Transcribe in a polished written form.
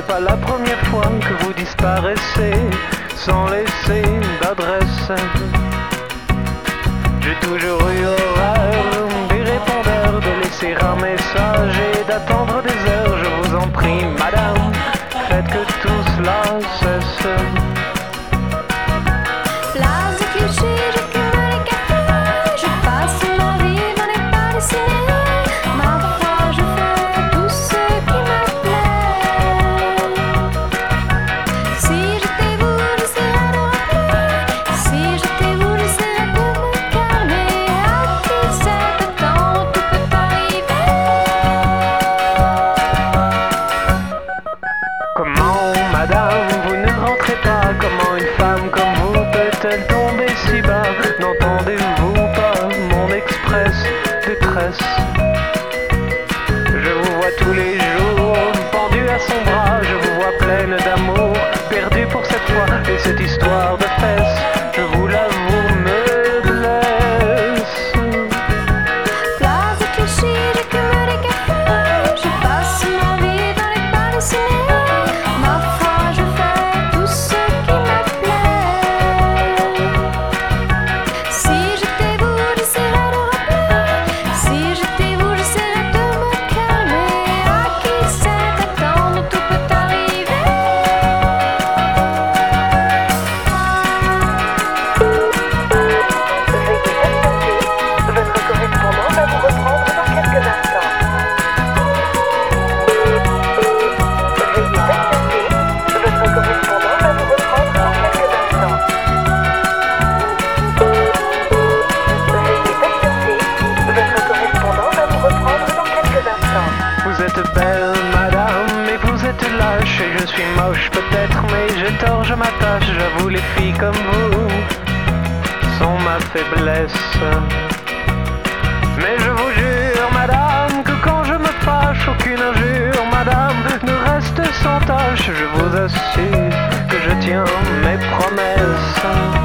c'est pas la première fois que vous disparaissez sans laisser d'adresse. J'ai toujours eu horreur des répondeurs, de laisser un message et d'attendre des heures. Je vous en prie, madame, faites que tout cela cesse. Place de Clichy, je fume les cafés, je passe ma vie dans les bars de ciné. Ma foi, je fais tout ce qui me plaît. Si j'étais vous, j'essaierais de rappeler. Si j'étais vous, j'essaierais de me calmer. À qui sait, attends, tout peut arriver. Comment, madame, vous ne rentrez pas? Comment une femme comme vous peut-elle tomber si bas? N'entendez-vous pas mon express détresse? Je vous vois tous les jours, pendue à son bras. Je vous vois pleine d'amour, perdue pour cette fois. Et cette histoire de fesses, je vous l'avoue, me blesse. Place de Clichy, je fume les cafés, je passe ma vie dans les bars de ciné. Ma foi, je fais tout ce qui me plaît. Si j'étais vous, j'essaierais de rappeler. Si j'étais vous, j'essaierais de me calmer. À qui sait, attendre, tout peut arriver. Votre correspondant va vous reprendre dans quelques instants. Veuillez patienter. Votre correspondant va vous reprendre dans quelques instants. Veuillez patienter. Votre correspondant va vous reprendre dans quelques instants. Vous êtes belle, madame, mais vous êtes lâche. Et je suis moche peut-être, mais j'ai tort, je m'attache. J'avoue, les filles comme vous sont ma faiblesse. Mais je vous jure, madame, que quand je me fâche, aucune injure, madame, ne reste sans tâche. Je vous assure que je tiens mes promesses.